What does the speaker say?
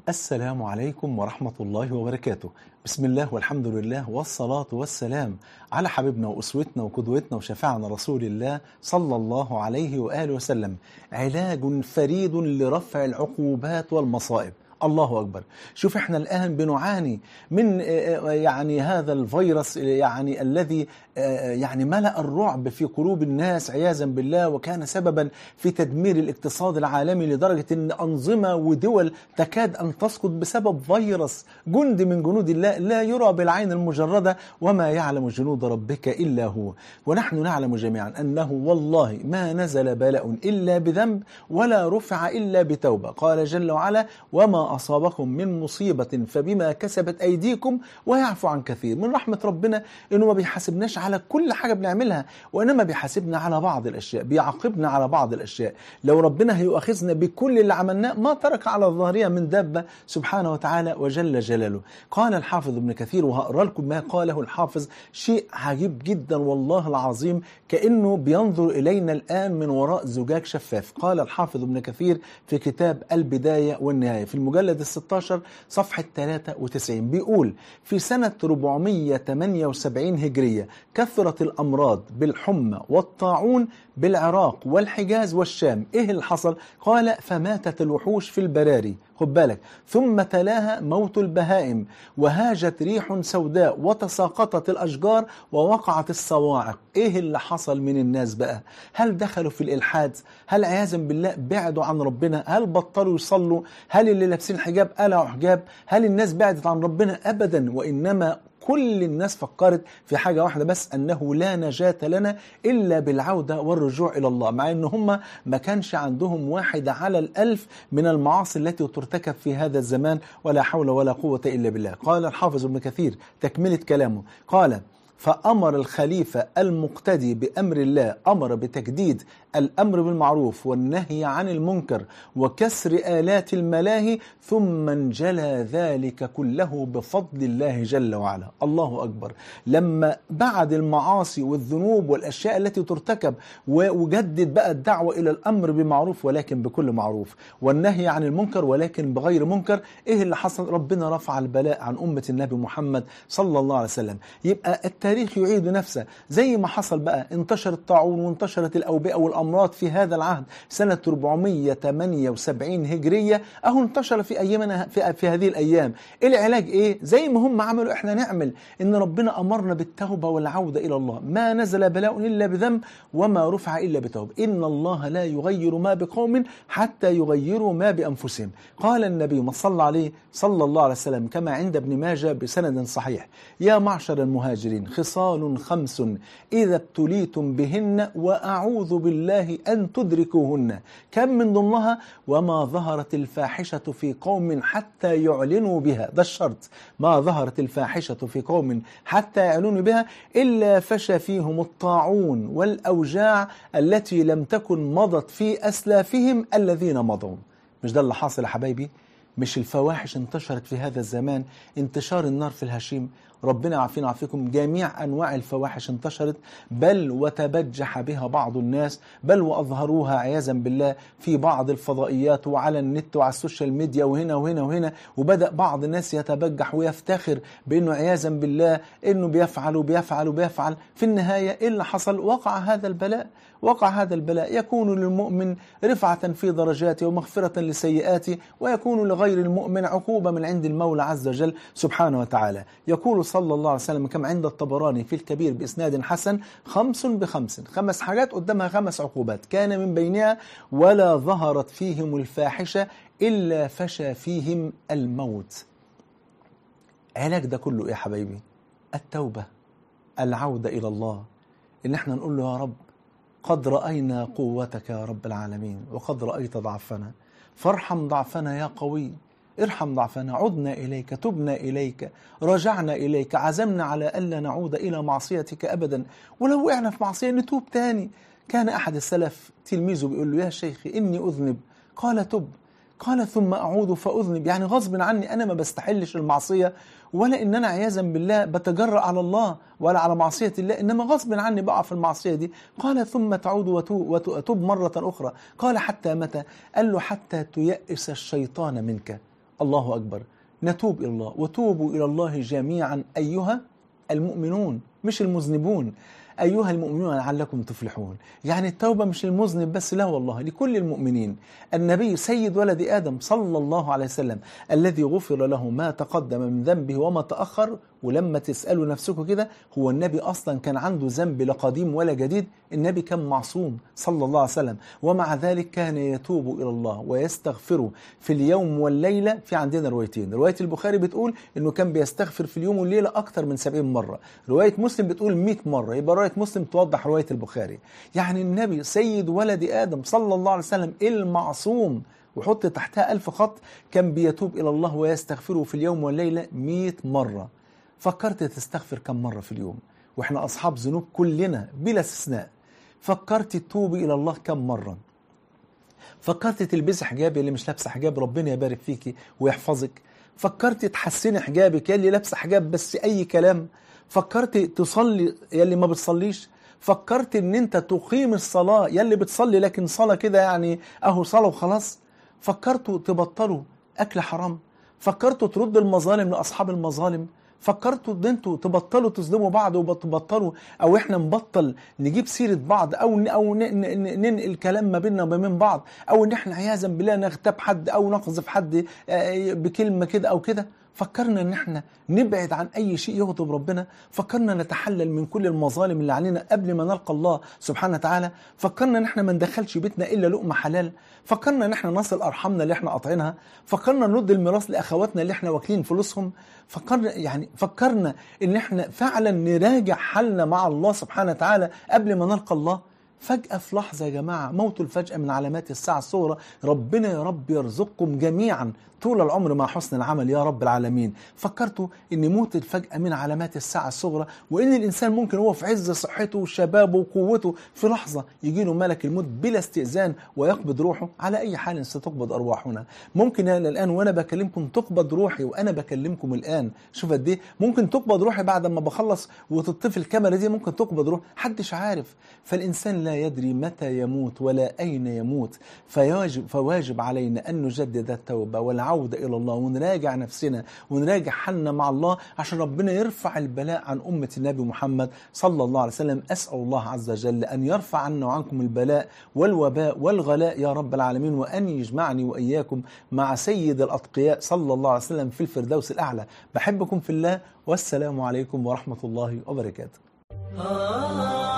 السلام عليكم ورحمة الله وبركاته. بسم الله والحمد لله والصلاة والسلام على حبيبنا وأسوتنا وقدوتنا وشفيعنا رسول الله صلى الله عليه وآله وسلم. علاج فريد لرفع العقوبات والمصائب. الله أكبر. شوف احنا الآن بنعاني من يعني هذا الفيروس يعني الذي يعني ملأ الرعب في قلوب الناس عياذا بالله، وكان سببا في تدمير الاقتصاد العالمي لدرجة أن أنظمة ودول تكاد أن تسقط بسبب فيروس جند من جنود الله لا يرى بالعين المجردة، وما يعلم جنود ربك إلا هو. ونحن نعلم جميعا أنه والله ما نزل بلاء إلا بذنب ولا رفع إلا بتوبة. قال جل وعلا: وما أصابكم من مصيبة فبما كسبت أيديكم ويعفو عن كثير. من رحمة ربنا إنه ما بيحاسبناش على كل حاجة بنعملها، وإنما بيحاسبنا على بعض الأشياء، بيعاقبنا على بعض الأشياء. لو ربنا هيؤاخذنا بكل اللي عملناه ما ترك على ظهرها من دابة سبحانه وتعالى وجل جلاله. قال الحافظ ابن كثير، وهقرأ لكم ما قاله الحافظ، شيء عجيب جدا والله العظيم، كأنه بينظر إلينا الآن من وراء زجاج شفاف. قال الحافظ ابن كثير في كتاب البداية والنهاية في المجلد 16 صفحة 93 بيقول: في سنة 478 هجرية كثرت الأمراض بالحمى والطاعون بالعراق والحجاز والشام. إيه اللي حصل؟ قال: فماتت الوحوش في البراري، خد بالك، ثم تلاها موت البهائم، وهاجت ريح سوداء، وتساقطت الأشجار، ووقعت الصواعق. إيه اللي حصل من الناس بقى؟ هل دخلوا في الإلحاد؟ هل عياذا بالله بعدوا عن ربنا؟ هل بطلوا يصلوا؟ هل اللي لابسين حجاب قلعوا حجاب؟ هل الناس بعدت عن ربنا؟ أبدا، وإنما كل الناس فكرت في حاجة واحدة بس، أنه لا نجاة لنا إلا بالعودة والرجوع إلى الله، مع أن هم ما كانش عندهم 1 على 1000 من المعاصي التي ترتكب في هذا الزمان، ولا حول ولا قوة إلا بالله. قال الحافظ ابن كثير تكملة كلامه، قال: فأمر الخليفة المقتدي بأمر الله، أمر بتجديد الأمر بالمعروف والنهي عن المنكر وكسر آلات الملاهي، ثم انجلى ذلك كله بفضل الله جل وعلا. الله أكبر. لما بعد المعاصي والذنوب والأشياء التي ترتكب وجدد بقى الدعوة إلى الأمر بمعروف ولكن بكل معروف، والنهي عن المنكر ولكن بغير منكر، إيه اللي حصل؟ ربنا رفع البلاء عن أمة النبي محمد صلى الله عليه وسلم. يبقى التاريخ يعيد نفسه زي ما حصل بقى، انتشر الطاعون وانتشرت الأوبئة والأمراض في هذا العهد سنة 478 هجرية، أهو انتشر في أيامنا في هذه الأيام. العلاج إيه؟ زي ما هم عملوا إحنا نعمل، إن ربنا أمرنا بالتوبة والعودة إلى الله. ما نزل بلاء إلا بذنب وما رفع إلا بتوبة. إن الله لا يغير ما بقوم حتى يغيروا ما بأنفسهم. قال النبي صلى عليه صلى الله عليه وسلم كما عند ابن ماجه بسند صحيح: يا معشر المهاجرين، خصال 5 إذا ابتليتم بهن وأعوذ بالله أن تدركوهن. كم من ضمنها: وما ظهرت الفاحشة في قوم حتى يعلنوا بها، ده الشرط، ما ظهرت الفاحشة في قوم حتى يعلنوا بها إلا فشى فيهم الطاعون والأوجاع التي لم تكن مضت في أسلافهم الذين مضوا. مش ده اللي حاصل يا حبايبي؟ مش الفواحش انتشرت في هذا الزمان انتشار النار في الهشيم؟ ربنا يعافينا ويعافيكم. جميع أنواع الفواحش انتشرت، بل وتبجح بها بعض الناس، بل وأظهروها عياذا بالله في بعض الفضائيات وعلى النت وعلى السوشيال ميديا وهنا وهنا وهنا. وبدأ بعض الناس يتبجح ويفتخر بأنه عياذا بالله أنه بيفعل وبيفعل وبيفعل. في النهاية إيه اللي حصل؟ وقع هذا البلاء. وقع هذا البلاء. يكون للمؤمن رفعة في درجاته ومغفرة لسيئاته، ويكون لغير المؤمن عقوبة من عند المولى عز وجل سبحانه وتعالى. يقول صلى الله عليه وسلم كما عند الطبراني في الكبير بإسناد حسن: 5 ب5، 5 حاجات قدامها 5 عقوبات، كان من بينها: ولا ظهرت فيهم الفاحشة إلا فشى فيهم الموت. علاج ده كله إيه يا حبايبي؟ التوبة، العودة إلى الله، إن احنا نقول له: يا رب قد رأينا قوتك يا رب العالمين، وقد رأيت ضعفنا، فارحم ضعفنا يا قوي، ارحم ضعفنا، عدنا إليك، تبنا إليك، رجعنا إليك، عزمنا على ألا نعود إلى معصيتك أبدا، ولو وقعنا في معصية نتوب تاني. كان أحد السلف تلميذه بيقول له: يا شيخي إني أذنب. قال: تب. قال: ثم أعود فأذنب، يعني غصب عني، أنا ما بستحلش المعصية، ولا إن أنا عياذا بالله بتجرأ على الله ولا على معصية الله، إنما غصب عني بقع في المعصية دي. قال: ثم تعود وتتوب مرة أخرى. قال: حتى متى؟ قال له: حتى تيأس الشيطان منك. الله أكبر. نتوب إلى الله، وتوبوا إلى الله جميعا أيها المؤمنون، مش المذنبون، أيها المؤمنون لعلكم تفلحون. يعني التوبة مش للمذنب بس، لا والله لكل المؤمنين. النبي سيد ولد آدم صلى الله عليه وسلم الذي غفر له ما تقدم من ذنبه وما تأخر. ولما تسألوا نفسكم كده، هو النبي أصلا كان عنده ذنب لا قديم ولا جديد؟ النبي كان معصوم صلى الله عليه وسلم، ومع ذلك كان يتوب إلى الله ويستغفره في اليوم والليلة. في عندنا روايتين، رواية البخاري بتقول إنه كان بيستغفر في اليوم والليلة أكثر من 70 مرة، رواية مسلم بتقول 100 مرة، يبقى رواية مسلم توضح رواية البخاري. يعني النبي سيد ولد آدم صلى الله عليه وسلم المعصوم، وحط تحتها 1000 خط، كان بيتوب إلى الله ويستغفره في اليوم والليلة 100 مرة. فكرت تستغفر كم مرة في اليوم؟ وإحنا أصحاب ذنوب كلنا بلا استثناء. فكرت تتوبي إلى الله كم مرة؟ فكرت تلبسي حجاب اللي مش لابسه حجاب ربنا يبارك فيكي ويحفظك؟ فكرت تحسني حجابك اللي لابسه حجاب بس أي كلام؟ فكرت تصلي يلي ما بتصليش؟ فكرت ان انت تقيم الصلاة يلي بتصلي لكن صلاة كده يعني اهو صلاة وخلاص؟ فكرتوا تبطلوا اكل حرام؟ فكرتوا تردوا المظالم لاصحاب المظالم؟ فكرتوا ان انتوا تبطلوا تظلموا بعض وتبطلوا، او احنا نبطل نجيب سيرة بعض، او ننقل كلام ما بيننا وما بين بعض، او ان احنا عياذا بالله نغتاب حد او نقذف حد بكلمة كده او كده؟ فكرنا ان احنا نبعد عن اي شيء يغضب ربنا؟ فكرنا نتحلل من كل المظالم اللي علينا قبل ما نلقى الله سبحانه وتعالى؟ فكرنا ان احنا ما ندخلش بيتنا الا لقمة حلال؟ فكرنا ان احنا نصل ارحامنا اللي احنا قاطعينها؟ فكرنا نرد الميراث لاخواتنا اللي احنا واكلين فلوسهم؟ فكرنا ان احنا فعلا نراجع حالنا مع الله سبحانه وتعالى قبل ما نلقى الله؟ فجأة في لحظة يا جماعة، موت الفجأة من علامات الساعة الصغرى. ربنا يا رب يرزقكم جميعا طول العمر مع حسن العمل يا رب العالمين. فكرتوا ان موت الفجأة من علامات الساعة الصغرى، وان الانسان ممكن هو في عز صحته وشبابه وقوته في لحظة يجي له ملك الموت بلا استئذان ويقبض روحه؟ على اي حال ستقبض ارواحنا. ممكن انا الان وانا بكلمكم تقبض روحي وانا بكلمكم الان، شوف قد ايه ممكن تقبض روحي بعد ما بخلص وتطفي الكاميرا دي، ممكن تقبض روح محدش عارف. فالانسان لا يدري متى يموت ولا اين يموت. فواجب علينا ان نجدد التوبة والعودة إلى الله، ونراجع نفسنا ونراجع حالنا مع الله عشان ربنا يرفع البلاء عن أمة النبي محمد صلى الله عليه وسلم. أسأل الله عز وجل أن يرفع عنا وعنكم البلاء والوباء والغلاء يا رب العالمين، وأن يجمعني وإياكم مع سيد الأتقياء صلى الله عليه وسلم في الفردوس الأعلى. بحبكم في الله، والسلام عليكم ورحمة الله وبركاته.